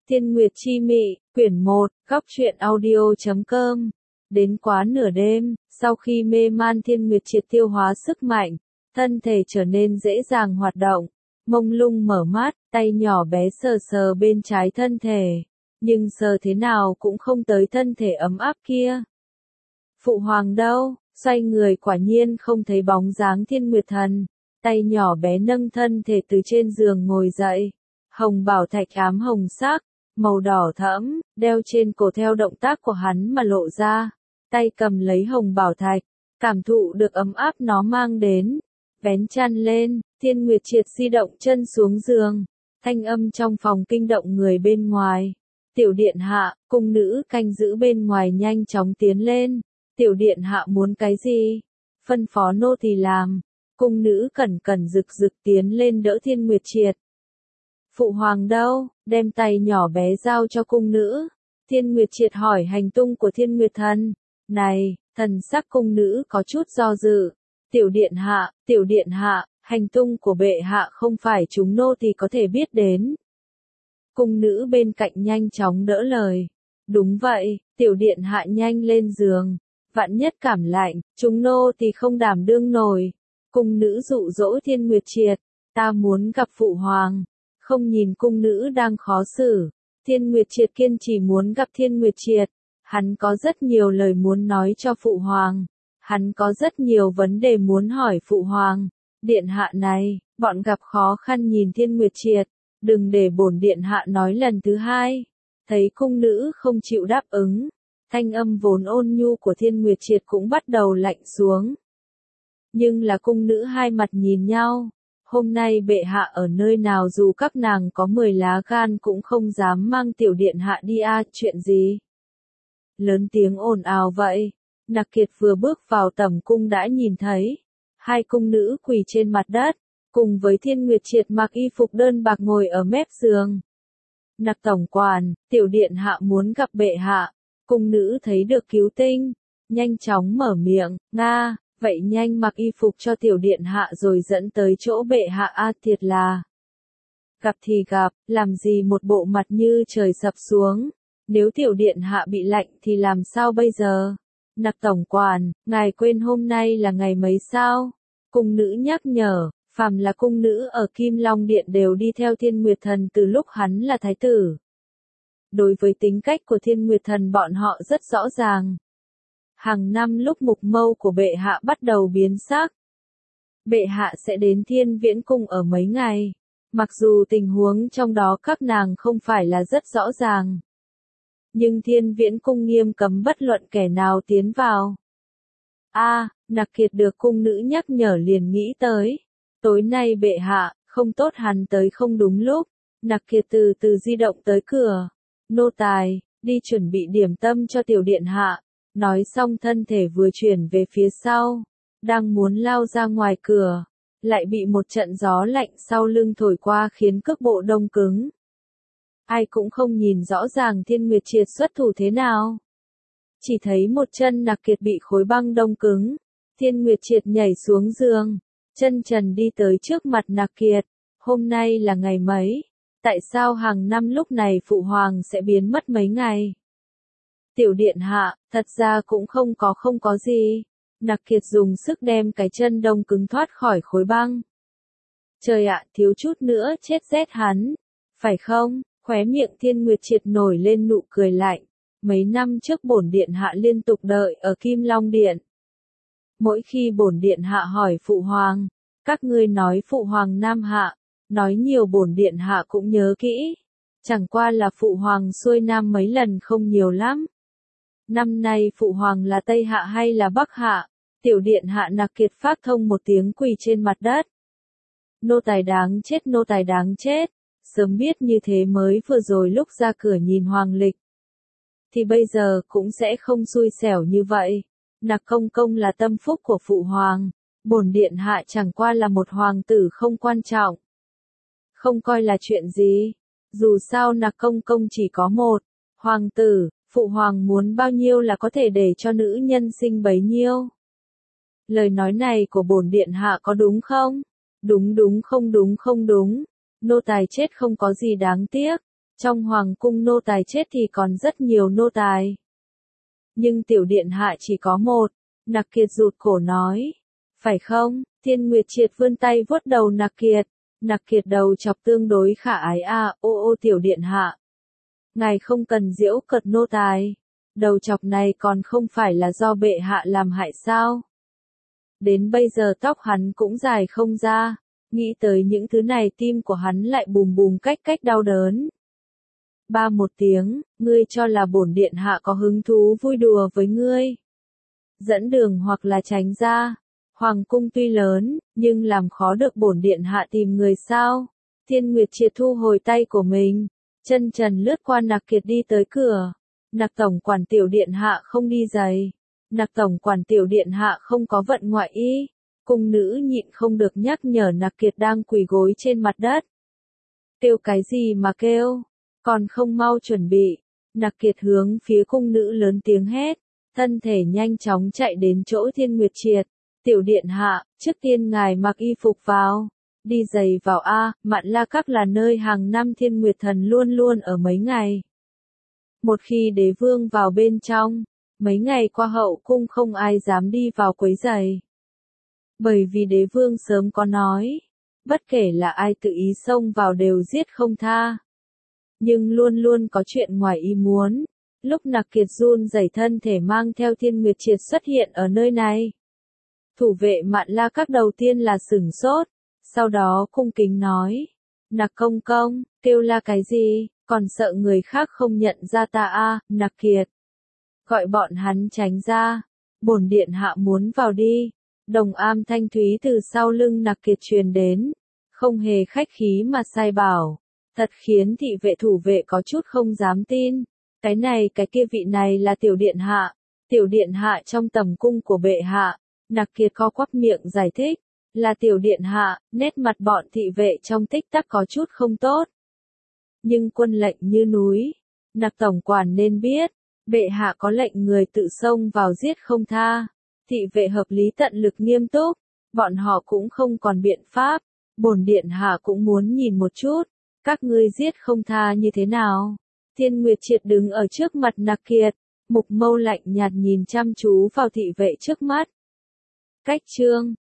Thiên Nguyệt Chi Mị, quyển 1, góc truyện audio.com. Đến quá nửa đêm, sau khi mê man Thiên Nguyệt triệt tiêu hóa sức mạnh, thân thể trở nên dễ dàng hoạt động, mông lung mở mắt, tay nhỏ bé sờ sờ bên trái thân thể, nhưng sờ thế nào cũng không tới thân thể ấm áp kia. Phụ hoàng đâu? Xoay người quả nhiên không thấy bóng dáng Thiên Nguyệt Thần, tay nhỏ bé nâng thân thể từ trên giường ngồi dậy, hồng bảo thạch ám hồng sắc, màu đỏ thẫm, đeo trên cổ theo động tác của hắn mà lộ ra, tay cầm lấy hồng bảo thạch, cảm thụ được ấm áp nó mang đến, vén chăn lên, Thiên Nguyệt triệt di động chân xuống giường, thanh âm trong phòng kinh động người bên ngoài. Tiểu điện hạ, cung nữ canh giữ bên ngoài nhanh chóng tiến lên, tiểu điện hạ muốn cái gì? Phân phó nô tỳ làm, cung nữ cẩn cẩn rực rực tiến lên đỡ Thiên Nguyệt triệt. Phụ hoàng đâu? Đem tay nhỏ bé giao cho cung nữ. Thiên Nguyệt triệt hỏi hành tung của Thiên Nguyệt Thần. Này, thần sắc cung nữ có chút do dự. Tiểu điện hạ, hành tung của bệ hạ không phải chúng nô tỳ có thể biết đến. Cung nữ bên cạnh nhanh chóng đỡ lời. Đúng vậy, tiểu điện hạ nhanh lên giường. Vạn nhất cảm lạnh, chúng nô tỳ không đảm đương nổi. Cung nữ dụ dỗ Thiên Nguyệt triệt. Ta muốn gặp phụ hoàng. Không nhìn cung nữ đang khó xử, Thiên Nguyệt triệt kiên trì muốn gặp Thiên Nguyệt triệt. Hắn có rất nhiều lời muốn nói cho phụ hoàng. Hắn có rất nhiều vấn đề muốn hỏi phụ hoàng. Điện hạ này, bọn gặp khó khăn nhìn Thiên Nguyệt triệt. Đừng để bổn điện hạ nói lần thứ hai. Thấy cung nữ không chịu đáp ứng. Thanh âm vốn ôn nhu của Thiên Nguyệt triệt cũng bắt đầu lạnh xuống. Nhưng là cung nữ hai mặt nhìn nhau. Hôm nay bệ hạ ở nơi nào dù các nàng có 10 lá gan cũng không dám mang tiểu điện hạ đi chuyện gì? Lớn tiếng ồn ào vậy. Nặc Kiệt vừa bước vào tẩm cung đã nhìn thấy. Hai cung nữ quỳ trên mặt đất, cùng với Thiên Nguyệt triệt mặc y phục đơn bạc ngồi ở mép giường. Nặc tổng quản, tiểu điện hạ muốn gặp bệ hạ. Cung nữ thấy được cứu tinh, nhanh chóng mở miệng, nga. Vậy nhanh mặc y phục cho tiểu điện hạ rồi dẫn tới chỗ bệ hạ thiệt là. Gặp thì gặp, làm gì một bộ mặt như trời sập xuống. Nếu tiểu điện hạ bị lạnh thì làm sao bây giờ? Nặc tổng quản, ngài quên hôm nay là ngày mấy sao? Cung nữ nhắc nhở, phàm là cung nữ ở Kim Long Điện đều đi theo Thiên Nguyệt Thần từ lúc hắn là thái tử. Đối với tính cách của Thiên Nguyệt Thần bọn họ rất rõ ràng. Hàng năm lúc mục mâu của bệ hạ bắt đầu biến sắc, bệ hạ sẽ đến Thiên Viễn Cung ở mấy ngày. Mặc dù tình huống trong đó các nàng không phải là rất rõ ràng, nhưng Thiên Viễn Cung nghiêm cấm bất luận kẻ nào tiến vào. Nặc Kiệt được cung nữ nhắc nhở liền nghĩ tới. Tối nay bệ hạ, không tốt hắn tới không đúng lúc. Nặc Kiệt từ từ di động tới cửa. Nô tài, đi chuẩn bị điểm tâm cho tiểu điện hạ. Nói xong thân thể vừa chuyển về phía sau, đang muốn lao ra ngoài cửa, lại bị một trận gió lạnh sau lưng thổi qua khiến cước bộ đông cứng. Ai cũng không nhìn rõ ràng Thiên Nguyệt triệt xuất thủ thế nào. Chỉ thấy một chân Nặc Kiệt bị khối băng đông cứng. Thiên Nguyệt triệt nhảy xuống giường, chân trần đi tới trước mặt Nặc Kiệt. Hôm nay là ngày mấy? Tại sao hàng năm lúc này phụ hoàng sẽ biến mất mấy ngày? Tiểu điện hạ, thật ra cũng không có gì. Nặc Kiệt dùng sức đem cái chân đông cứng thoát khỏi khối băng. Trời ạ, thiếu chút nữa chết rét hắn. Phải không? Khóe miệng Thiên Nguyệt triệt nổi lên nụ cười lạnh. Mấy năm trước bổn điện hạ liên tục đợi ở Kim Long Điện. Mỗi khi bổn điện hạ hỏi phụ hoàng, các ngươi nói phụ hoàng nam hạ, nói nhiều bổn điện hạ cũng nhớ kỹ. Chẳng qua là phụ hoàng xuôi nam mấy lần không nhiều lắm. Năm nay phụ hoàng là Tây Hạ hay là Bắc Hạ? Tiểu điện hạ Nặc Kiệt phát thông một tiếng quỳ trên mặt đất. Nô tài đáng chết, nô tài đáng chết. Sớm biết như thế mới vừa rồi lúc ra cửa nhìn hoàng lịch. Thì bây giờ cũng sẽ không xui xẻo như vậy. Nặc công công là tâm phúc của phụ hoàng. Bổn điện hạ chẳng qua là một hoàng tử không quan trọng. Không coi là chuyện gì. Dù sao Nặc công công chỉ có một hoàng tử. Phụ hoàng muốn bao nhiêu là có thể để cho nữ nhân sinh bấy nhiêu. Lời nói này của bổn điện hạ có đúng không? Đúng không đúng. Nô tài chết không có gì đáng tiếc. Trong hoàng cung nô tài chết thì còn rất nhiều nô tài. Nhưng tiểu điện hạ chỉ có một. Nặc Kiệt rụt cổ nói. Phải không? Thiên Nguyệt Triệt vươn tay vuốt đầu Nặc Kiệt. Nặc Kiệt đầu chọc tương đối khả ái à, ô tiểu điện hạ. Ngài không cần giễu cợt nô tài. Đầu chọc này còn không phải là do bệ hạ làm hại sao? Đến bây giờ tóc hắn cũng dài không ra. Nghĩ tới những thứ này tim của hắn lại bùm bùm cách đau đớn. Ba một tiếng, ngươi cho là bổn điện hạ có hứng thú vui đùa với ngươi. Dẫn đường hoặc là tránh ra. Hoàng cung tuy lớn, nhưng làm khó được bổn điện hạ tìm người sao. Thiên Nguyệt Triệt thu hồi tay của mình. Chân trần lướt qua Nặc Kiệt đi tới cửa. Nặc tổng quản tiểu điện hạ không đi giày. Nặc tổng quản tiểu điện hạ không có vận ngoại y. Cung nữ nhịn không được nhắc nhở Nặc Kiệt đang quỳ gối trên mặt đất. Kêu cái gì mà kêu? Còn không mau chuẩn bị. Nặc Kiệt hướng phía cung nữ lớn tiếng hét. Thân thể nhanh chóng chạy đến chỗ Thiên Nguyệt Triệt. Tiểu điện hạ, trước tiên ngài mặc y phục vào. Đi giày vào a, Mạn La Các là nơi hàng năm Thiên Nguyệt Thần luôn luôn ở mấy ngày. Một khi đế vương vào bên trong, mấy ngày qua hậu cung không ai dám đi vào quấy rầy. Bởi vì đế vương sớm có nói, bất kể là ai tự ý xông vào đều giết không tha. Nhưng luôn luôn có chuyện ngoài ý muốn. Lúc Nặc Kiệt run rẩy thân thể mang theo Thiên Nguyệt Triệt xuất hiện ở nơi này. Thủ vệ Mạn La Các đầu tiên là sửng sốt, sau đó cung kính nói. Nặc công công, kêu la cái gì, còn sợ người khác không nhận ra ta à, Nặc Kiệt. Gọi bọn hắn tránh ra, bổn điện hạ muốn vào đi. Đồng am thanh thúy từ sau lưng Nặc Kiệt truyền đến, không hề khách khí mà sai bảo. Thật khiến thị vệ thủ vệ có chút không dám tin. Cái này cái kia vị này là tiểu điện hạ. Tiểu điện hạ trong tầm cung của bệ hạ. Nặc Kiệt co quắp miệng giải thích. Là tiểu điện hạ, nét mặt bọn thị vệ trong tích tắc có chút không tốt. Nhưng quân lệnh như núi. Nặc tổng quản nên biết. Bệ hạ có lệnh người tự xông vào giết không tha. Thị vệ hợp lý tận lực nghiêm túc. Bọn họ cũng không còn biện pháp. Bổn điện hạ cũng muốn nhìn một chút. Các ngươi giết không tha như thế nào? Thiên Nguyệt Triệt đứng ở trước mặt Nặc Kiệt, mục mâu lạnh nhạt nhìn chăm chú vào thị vệ trước mắt. Cách chương